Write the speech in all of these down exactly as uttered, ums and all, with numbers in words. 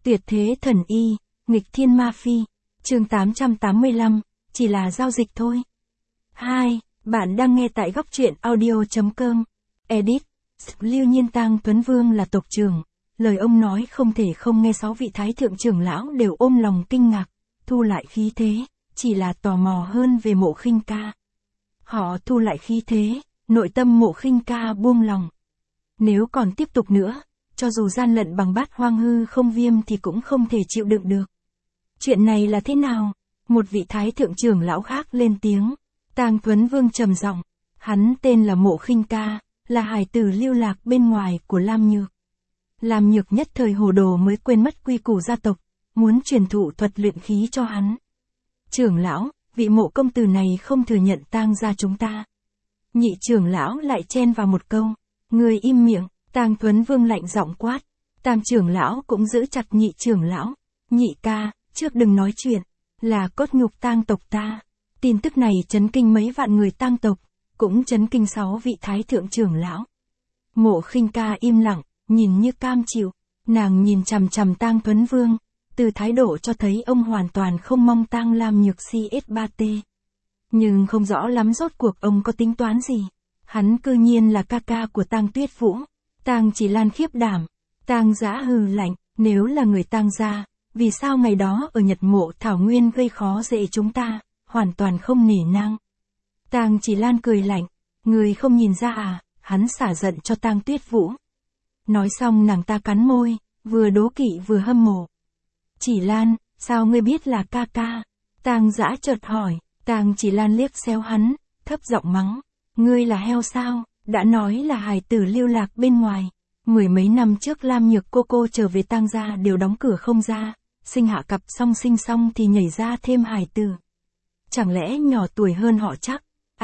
Tuyệt thế thần y, nghịch thiên ma phi, chương tám trăm tám mươi lăm, chỉ là giao dịch thôi. hai. Bạn đang nghe tại góc truyện audio.com. Edit. Lưu Nhiên Tang Tuấn Vương là tộc trưởng. Lời ông nói không thể không nghe. Sáu vị thái thượng trưởng lão đều ôm lòng kinh ngạc, thu lại khí thế, chỉ là tò mò hơn về Mộ Khinh Ca. Họ thu lại khí thế, nội tâm Mộ Khinh Ca buông lòng. Nếu còn tiếp tục nữa, cho dù gian lận bằng bát hoang hư không viêm thì cũng không thể chịu đựng được. Chuyện này là thế nào? Một vị thái thượng trưởng lão khác lên tiếng. Tang Tuấn Vương trầm giọng, hắn tên là Mộ Khinh Ca, là hài tử lưu lạc bên ngoài của Lam Nhược. Lam Nhược nhất thời hồ đồ mới quên mất quy củ gia tộc, muốn truyền thụ thuật luyện khí cho hắn. Trưởng lão, vị Mộ công tử này không thừa nhận Tang gia chúng ta. Nhị trưởng lão lại chen vào một câu, người im miệng. Tang Tuấn Vương lạnh giọng quát. Tam trưởng lão cũng giữ chặt nhị trưởng lão. Nhị ca, trước đừng nói chuyện, là cốt nhục Tang tộc ta. Tin tức này chấn kinh mấy vạn người Tang tộc, cũng chấn kinh sáu vị thái thượng trưởng lão. Mộ Khinh Ca im lặng, nhìn như cam chịu. Nàng nhìn chằm chằm Tang Tuấn Vương, từ thái độ cho thấy ông hoàn toàn không mong Tang Lam Nhược xê ét ba tê. Nhưng không rõ lắm rốt cuộc ông có tính toán gì. Hắn cư nhiên là ca ca của Tang Tuyết Vũ. Tang Chỉ Lan khiếp đảm. Tang Giã hừ lạnh, nếu là người Tang gia, vì sao ngày đó ở Nhật Mộ Thảo Nguyên gây khó dễ chúng ta, hoàn toàn không nể nang. Tang Chỉ Lan cười lạnh, người không nhìn ra à? Hắn xả giận cho Tang Tuyết Vũ. Nói xong nàng ta cắn môi, vừa đố kỵ vừa hâm mộ. Chỉ Lan, sao ngươi biết là ca ca? Tang Giã chợt hỏi. Tang Chỉ Lan liếc xéo hắn, thấp giọng mắng, ngươi là heo sao? Đã nói là hài tử lưu lạc bên ngoài. Mười mấy năm trước Lam Nhược cô cô trở về Tang gia đều đóng cửa không ra, sinh hạ cặp song sinh xong thì nhảy ra thêm hài tử. Chẳng lẽ nhỏ tuổi hơn họ chắc?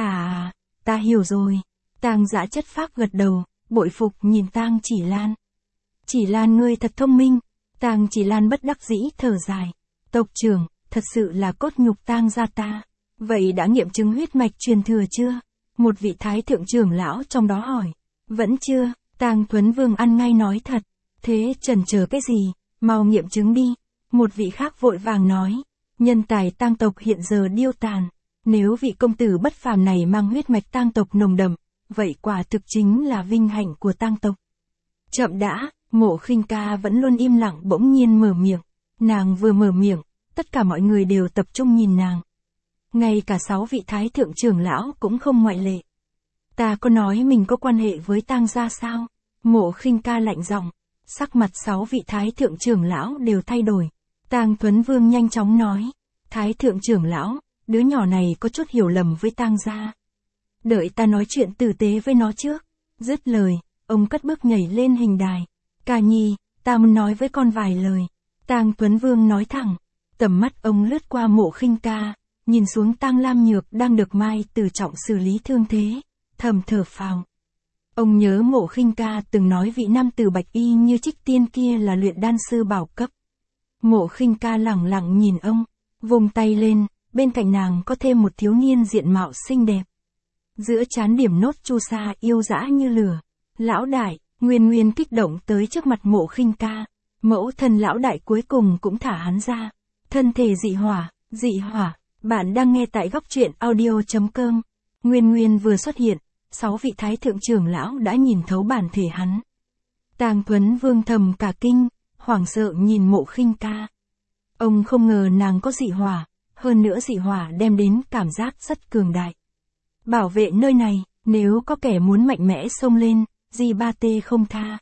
À, ta hiểu rồi. Tang Giã chất phác gật đầu, bội phục nhìn Tang Chỉ Lan. Chỉ Lan ngươi thật thông minh. Tang Chỉ Lan bất đắc dĩ thở dài. Tộc trưởng, thật sự là cốt nhục Tang gia ta. Vậy đã nghiệm chứng huyết mạch truyền thừa chưa? Một vị thái thượng trưởng lão trong đó hỏi. Vẫn chưa. Tang Tuấn Vương ăn ngay nói thật. Thế chần chờ cái gì? Mau nghiệm chứng đi. Một vị khác vội vàng nói. Nhân tài Tang tộc hiện giờ điêu tàn. Nếu vị công tử bất phàm này mang huyết mạch Tang tộc nồng đậm, vậy quả thực chính là vinh hạnh của Tang tộc. Chậm đã. Mộ Khinh Ca vẫn luôn im lặng bỗng nhiên mở miệng. Nàng vừa mở miệng, tất cả mọi người đều tập trung nhìn nàng. Ngay cả sáu vị thái thượng trưởng lão cũng không ngoại lệ. Ta có nói mình có quan hệ với Tang gia sao? Mộ Khinh Ca lạnh giọng. Sắc mặt sáu vị thái thượng trưởng lão đều thay đổi. Tang Tuấn Vương nhanh chóng nói. Thái thượng trưởng lão, đứa nhỏ này có chút hiểu lầm với Tang gia. Đợi ta nói chuyện tử tế với nó trước. Dứt lời, ông cất bước nhảy lên hình đài. Ca nhi, ta muốn nói với con vài lời. Tang Tuấn Vương nói thẳng. Tầm mắt ông lướt qua Mộ Khinh Ca, nhìn xuống Tang Lam Nhược đang được Mai Tử Trọng xử lý thương thế, thầm thở phào. Ông nhớ Mộ Khinh Ca từng nói vị nam tử bạch y như Trích Tiên kia là luyện đan sư bảo cấp. Mộ Khinh Ca lẳng lặng nhìn ông, vùng tay lên, bên cạnh nàng có thêm một thiếu niên diện mạo xinh đẹp. Giữa trán điểm nốt chu sa yêu dã như lửa. Lão đại, Nguyên Nguyên kích động tới trước mặt Mộ Khinh Ca. Mẫu thân lão đại cuối cùng cũng thả hắn ra. Thân thể dị hỏa, dị hỏa. Bạn đang nghe tại góc truyện audio.com. Nguyên Nguyên vừa xuất hiện, sáu vị thái thượng trưởng lão đã nhìn thấu bản thể hắn. Tang Tuấn Vương thầm cả kinh, hoảng sợ nhìn Mộ Khinh Ca. Ông không ngờ nàng có dị hỏa, hơn nữa dị hỏa đem đến cảm giác rất cường đại. Bảo vệ nơi này, nếu có kẻ muốn mạnh mẽ xông lên, Di ba tê không tha.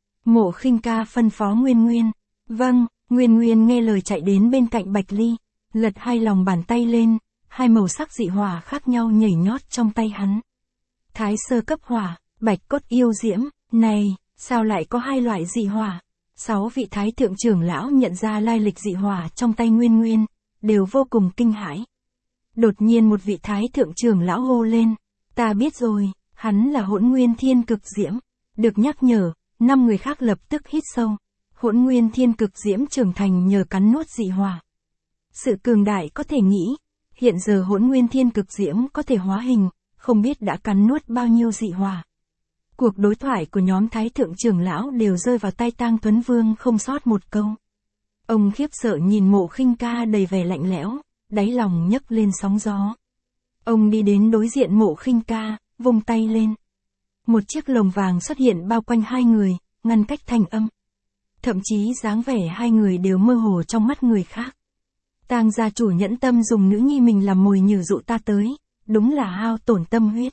Mộ Khinh Ca phân phó Nguyên Nguyên. Vâng. Nguyên Nguyên nghe lời chạy đến bên cạnh Bạch Ly, lật hai lòng bàn tay lên, hai màu sắc dị hỏa khác nhau nhảy nhót trong tay hắn. Thái sơ cấp hỏa, bạch cốt yêu diễm, này, sao lại có hai loại dị hỏa? Sáu vị thái thượng trưởng lão nhận ra lai lịch dị hỏa trong tay Nguyên Nguyên, đều vô cùng kinh hãi. Đột nhiên một vị thái thượng trưởng lão hô lên, ta biết rồi, hắn là Hỗn Nguyên Thiên Cực Diễm. Được nhắc nhở, năm người khác lập tức hít sâu. Hỗn Nguyên Thiên Cực Diễm trưởng thành nhờ cắn nuốt dị hỏa. Sự cường đại có thể nghĩ, hiện giờ Hỗn Nguyên Thiên Cực Diễm có thể hóa hình, không biết đã cắn nuốt bao nhiêu dị hỏa. Cuộc đối thoại của nhóm thái thượng trưởng lão đều rơi vào tai Tang Tuấn Vương không sót một câu. Ông khiếp sợ nhìn Mộ Khinh Ca đầy vẻ lạnh lẽo, đáy lòng nhấc lên sóng gió. Ông đi đến đối diện Mộ Khinh Ca, vung tay lên. Một chiếc lồng vàng xuất hiện bao quanh hai người, ngăn cách thanh âm. Thậm chí dáng vẻ hai người đều mơ hồ trong mắt người khác. Tang gia chủ nhẫn tâm dùng nữ nhi mình làm mồi nhử dụ ta tới, đúng là hao tổn tâm huyết.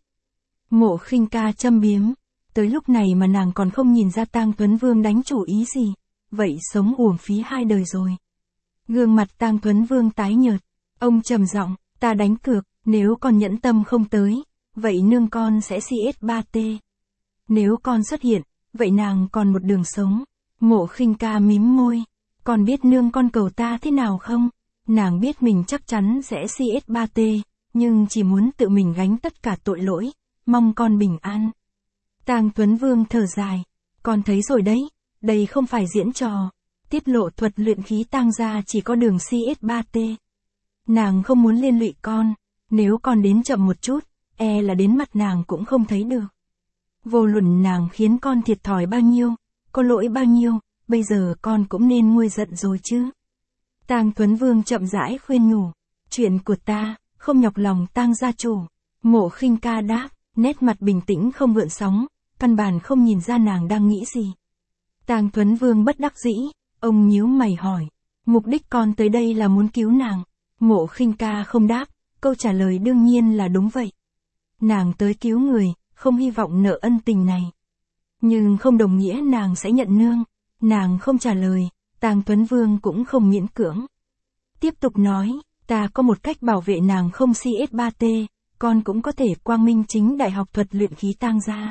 Mộ Khinh Ca châm biếm, tới lúc này mà nàng còn không nhìn ra Tang Tuấn Vương đánh chủ ý gì, vậy sống uổng phí hai đời rồi. Gương mặt Tang Tuấn Vương tái nhợt, ông trầm giọng, ta đánh cược, nếu con nhẫn tâm không tới, vậy nương con sẽ xê ét ba tê. Nếu con xuất hiện, vậy nàng còn một đường sống. Mộ Khinh Ca mím môi, con biết nương con cầu ta thế nào không? Nàng biết mình chắc chắn sẽ xê ét ba tê, nhưng chỉ muốn tự mình gánh tất cả tội lỗi, mong con bình an. Tang Tuấn Vương thở dài, con thấy rồi đấy, đây không phải diễn trò, tiết lộ thuật luyện khí Tang gia chỉ có đường xê ét ba tê. Nàng không muốn liên lụy con, nếu con đến chậm một chút, e là đến mặt nàng cũng không thấy được. Vô luận nàng khiến con thiệt thòi bao nhiêu, có lỗi bao nhiêu, bây giờ con cũng nên nguôi giận rồi chứ. Tang Tuấn Vương chậm rãi khuyên nhủ, chuyện của ta, không nhọc lòng Tang gia chủ. Mộ Khinh Ca đáp, nét mặt bình tĩnh không gợn sóng, căn bản không nhìn ra nàng đang nghĩ gì. Tang Tuấn Vương bất đắc dĩ, ông nhíu mày hỏi, mục đích con tới đây là muốn cứu nàng. Mộ Khinh Ca không đáp, câu trả lời đương nhiên là đúng vậy. Nàng tới cứu người, không hy vọng nợ ân tình này. Nhưng không đồng nghĩa nàng sẽ nhận nương. Nàng không trả lời, Tang Tuấn Vương cũng không miễn cưỡng. Tiếp tục nói, ta có một cách bảo vệ nàng không xê ét ba tê, con cũng có thể quang minh chính đại học thuật luyện khí Tang gia.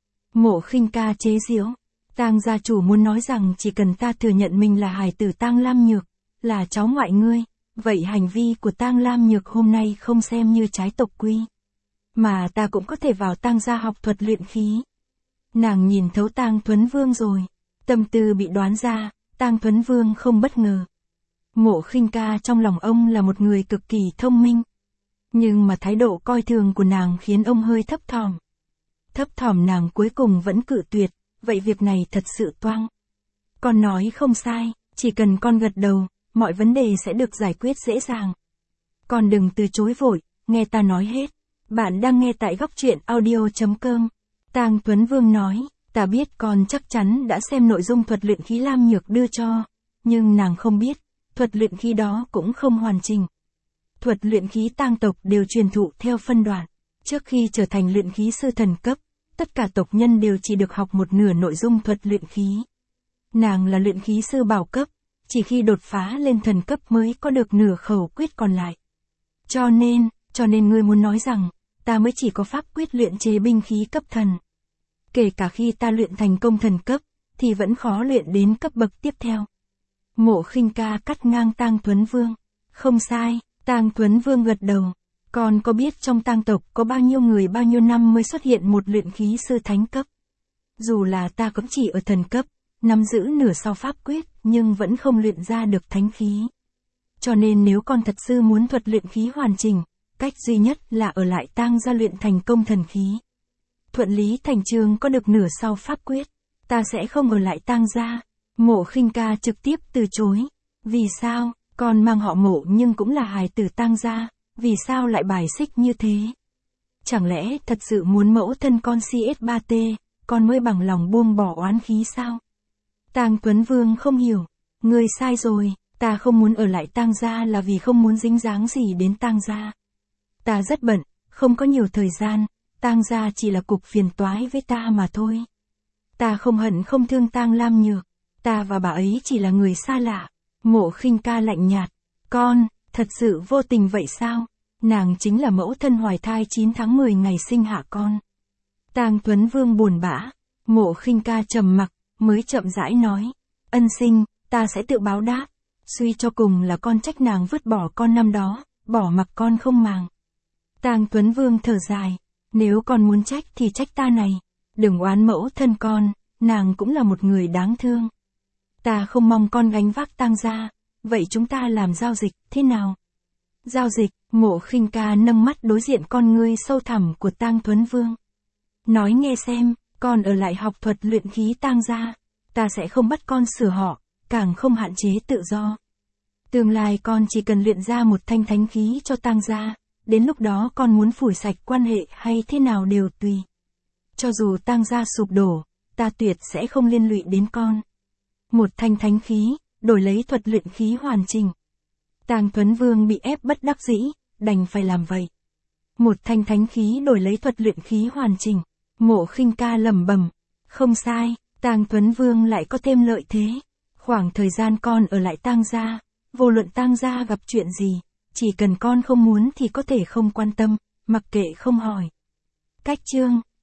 Mộ Khinh Ca chế giễu, Tang gia chủ muốn nói rằng chỉ cần ta thừa nhận mình là hài tử Tang Lam Nhược, là cháu ngoại ngươi, vậy hành vi của Tang Lam Nhược hôm nay không xem như trái tộc quy. Mà ta cũng có thể vào Tang gia học thuật luyện khí. Nàng nhìn thấu Tang Tuấn Vương rồi, tâm tư bị đoán ra, Tang Tuấn Vương không bất ngờ. Mộ Khinh Ca trong lòng ông là một người cực kỳ thông minh. Nhưng mà thái độ coi thường của nàng khiến ông hơi thấp thỏm. Thấp thỏm nàng cuối cùng vẫn cự tuyệt, vậy việc này thật sự toang. Con nói không sai, chỉ cần con gật đầu, mọi vấn đề sẽ được giải quyết dễ dàng. Con đừng từ chối vội, nghe ta nói hết. Bạn đang nghe tại góc truyện audio chấm com. Tang Tuấn Vương nói, ta biết con chắc chắn đã xem nội dung thuật luyện khí Lam Nhược đưa cho, nhưng nàng không biết, thuật luyện khí đó cũng không hoàn chỉnh. Thuật luyện khí Tang tộc đều truyền thụ theo phân đoạn. Trước khi trở thành luyện khí sư thần cấp, tất cả tộc nhân đều chỉ được học một nửa nội dung thuật luyện khí. Nàng là luyện khí sư bảo cấp, chỉ khi đột phá lên thần cấp mới có được nửa khẩu quyết còn lại. Cho nên, cho nên ngươi muốn nói rằng, ta mới chỉ có pháp quyết luyện chế binh khí cấp thần. Kể cả khi ta luyện thành công thần cấp, thì vẫn khó luyện đến cấp bậc tiếp theo. Mộ Khinh Ca cắt ngang Tang Tuấn Vương. Không sai, Tang Tuấn Vương gật đầu. Con có biết trong Tang tộc có bao nhiêu người bao nhiêu năm mới xuất hiện một luyện khí sư thánh cấp? Dù là ta cũng chỉ ở thần cấp, nắm giữ nửa sau pháp quyết, nhưng vẫn không luyện ra được thánh khí. Cho nên nếu con thật sự muốn thuật luyện khí hoàn chỉnh, cách duy nhất là ở lại Tang gia luyện thành công thần khí. Thuận lý thành chương có được nửa sau pháp quyết, ta sẽ không ở lại Tang gia. Mộ Khinh Ca trực tiếp từ chối. Vì sao, con mang họ Mộ nhưng cũng là hài tử Tang gia, vì sao lại bài xích như thế? Chẳng lẽ thật sự muốn mẫu thân con xê ét ba tê, con mới bằng lòng buông bỏ oán khí sao? Tang Tuấn Vương không hiểu, ngươi sai rồi, ta không muốn ở lại Tang gia là vì không muốn dính dáng gì đến Tang gia. Ta rất bận, không có nhiều thời gian, Tang gia chỉ là cục phiền toái với ta mà thôi. Ta không hận không thương Tang Lam Nhược, ta và bà ấy chỉ là người xa lạ. Mộ Khinh Ca lạnh nhạt, con, thật sự vô tình vậy sao? Nàng chính là mẫu thân hoài thai chín tháng mười ngày sinh hạ con. Tang Tuấn Vương buồn bã, Mộ Khinh Ca trầm mặc, mới chậm rãi nói, ân sinh, ta sẽ tự báo đáp. Suy cho cùng là con trách nàng vứt bỏ con năm đó, bỏ mặc con không màng. Tang Tuấn Vương thở dài, nếu con muốn trách thì trách ta này, đừng oán mẫu thân con, nàng cũng là một người đáng thương. Ta không mong con gánh vác Tang gia, vậy chúng ta làm giao dịch, thế nào? Giao dịch, Mộ Khinh Ca nâng mắt đối diện con ngươi sâu thẳm của Tang Tuấn Vương. Nói nghe xem, con ở lại học thuật luyện khí Tang gia, ta sẽ không bắt con sửa họ, càng không hạn chế tự do. Tương lai con chỉ cần luyện ra một thanh thánh khí cho tang gia, đến lúc đó con muốn phủi sạch quan hệ hay thế nào đều tùy. Cho dù tang gia sụp đổ, ta tuyệt sẽ không liên lụy đến con. Một thanh thánh khí, đổi lấy thuật luyện khí hoàn chỉnh. Tang Thuấn Vương bị ép bất đắc dĩ, đành phải làm vậy. Một thanh thánh khí đổi lấy thuật luyện khí hoàn chỉnh. Mộ Khinh Ca lẩm bẩm, không sai, Tang Thuấn Vương lại có thêm lợi thế. Khoảng thời gian con ở lại Tang gia, vô luận Tang gia gặp chuyện gì, chỉ cần con không muốn thì có thể không quan tâm, mặc kệ không hỏi. Cách chương